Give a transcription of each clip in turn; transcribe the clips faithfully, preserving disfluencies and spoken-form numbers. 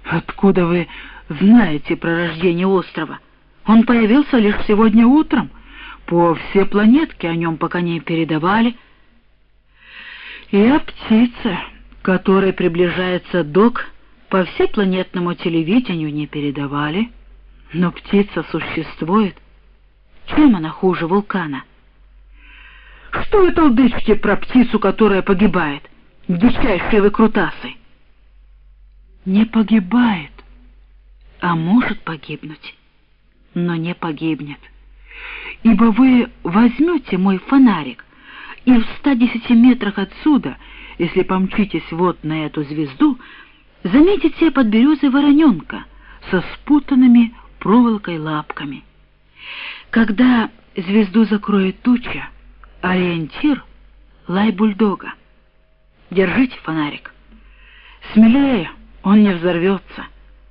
Откуда вы знаете про рождение острова? Он появился лишь сегодня утром. По всей планетке о нем пока не передавали. И о птице, которой приближается док, по всепланетному телевидению не передавали. Но птица существует. Чем она хуже вулкана? Что вы толдычите про птицу, которая погибает? Дичайшие выкрутасы. Не погибает, а может погибнуть, но не погибнет. Ибо вы возьмете мой фонарик и в ста десяти метрах отсюда, если помчитесь вот на эту звезду, заметите под березой вороненка со спутанными проволокой лапками. Когда звезду закроет туча, ориентир — лай бульдога. Держите фонарик. Смелее, он не взорвется.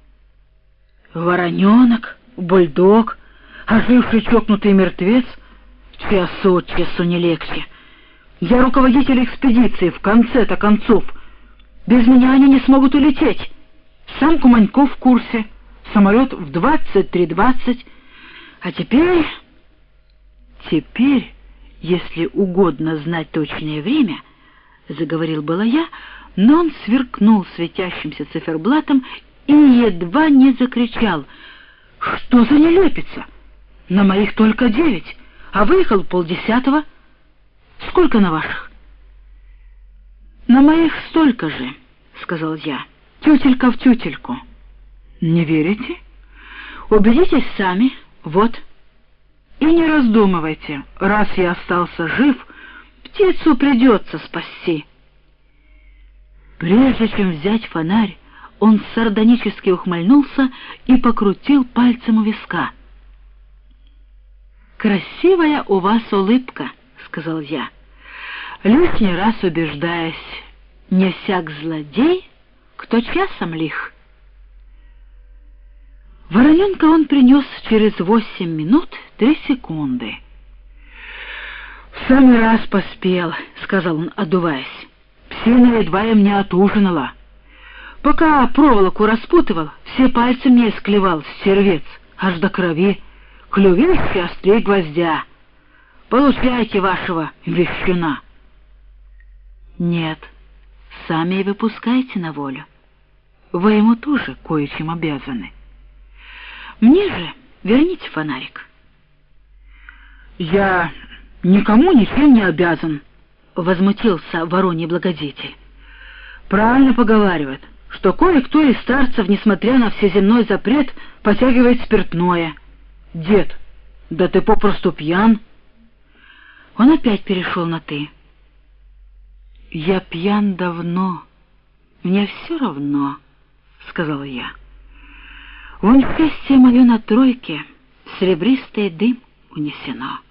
Вороненок, бульдог, оживший чокнутый мертвец — час от часу не легче. Я руководитель экспедиции, в конце-то концов. Без меня они не смогут улететь. Сам Куманьков в курсе. Самолет в двадцать три двадцать. А теперь... Теперь, если угодно знать точное время, заговорил было я, но он сверкнул светящимся циферблатом и едва не закричал: «Что за нелепица? На моих только девять, а выехал полдесятого. Сколько на ваших?» «На моих столько же», — сказал я, — «тютелька в тютельку». «Не верите? Убедитесь сами, вот. И не раздумывайте, раз я остался жив, птицу придется спасти». Прежде чем взять фонарь, он сардонически ухмыльнулся и покрутил пальцем у виска. «Красивая у вас улыбка», — сказал я, лишний раз убеждаясь: не всяк злодей, кто часом лих. Вороненка он принес через восемь минут три секунды. «В самый раз поспел», — сказал он, одуваясь. «Псина едва я мне отужинала. Пока проволоку распутывал, все пальцы мне исклевал стервец, аж до крови. Клювище острей гвоздя. Получайте вашего вещуна». «Нет, сами и выпускайте на волю. Вы ему тоже кое-чем обязаны. Мне же верните фонарик». «Я никому ничем не обязан», — возмутился вороний благодетель. «Правильно поговаривают, что кое-кто из старцев, несмотря на всеземной запрет, потягивает спиртное. Дед, да ты попросту пьян». Он опять перешел на «ты». «Я пьян давно, мне все равно», — сказал я. «Вон счастье мое на тройке, серебристый дым унесено.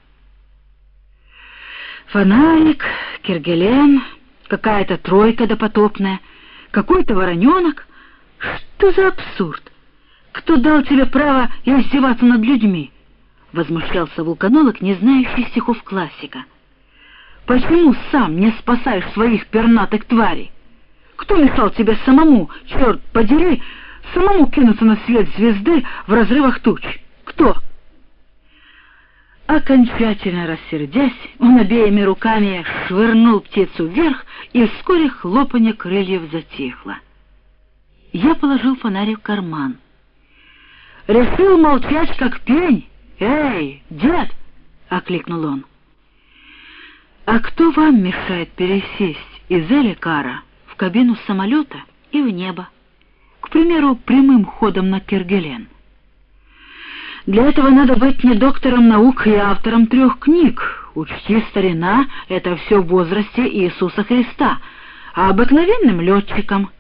Фонарик, Кергелен, какая-то тройка допотопная, какой-то вороненок. Что за абсурд? Кто дал тебе право издеваться над людьми?» — возмущался вулканолог, не знающий стихов классика. «Почему сам не спасаешь своих пернатых тварей? Кто мешал тебе самому, черт подери, самому кинуться на свет звезды в разрывах туч? Кто?» Окончательно рассердясь, он обеими руками швырнул птицу вверх, и вскоре хлопанье крыльев затихло. Я положил фонарь в карман. «Решил молчать, как пень? Эй, дед!» — окликнул он. «А кто вам мешает пересесть из Эликара в кабину самолета и в небо? К примеру, прямым ходом на Кергелен. Для этого надо быть не доктором наук и автором трех книг. Учти, старина, это все в возрасте Иисуса Христа, а обыкновенным летчиком».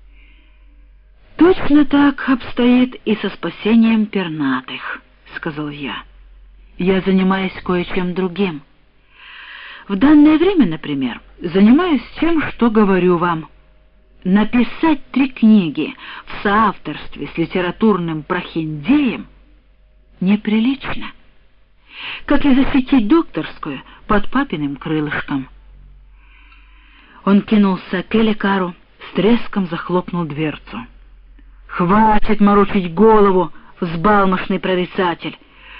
«Точно так обстоит и со спасением пернатых», — сказал я. «Я занимаюсь кое-чем другим. В данное время, например, занимаюсь тем, что говорю вам. Написать три книги в соавторстве с литературным прохиндеем неприлично, как и защитить докторскую под папиным крылышком». Он кинулся к Эликару, с треском захлопнул дверцу. Хватит морочить голову, взбалмошный прорицатель.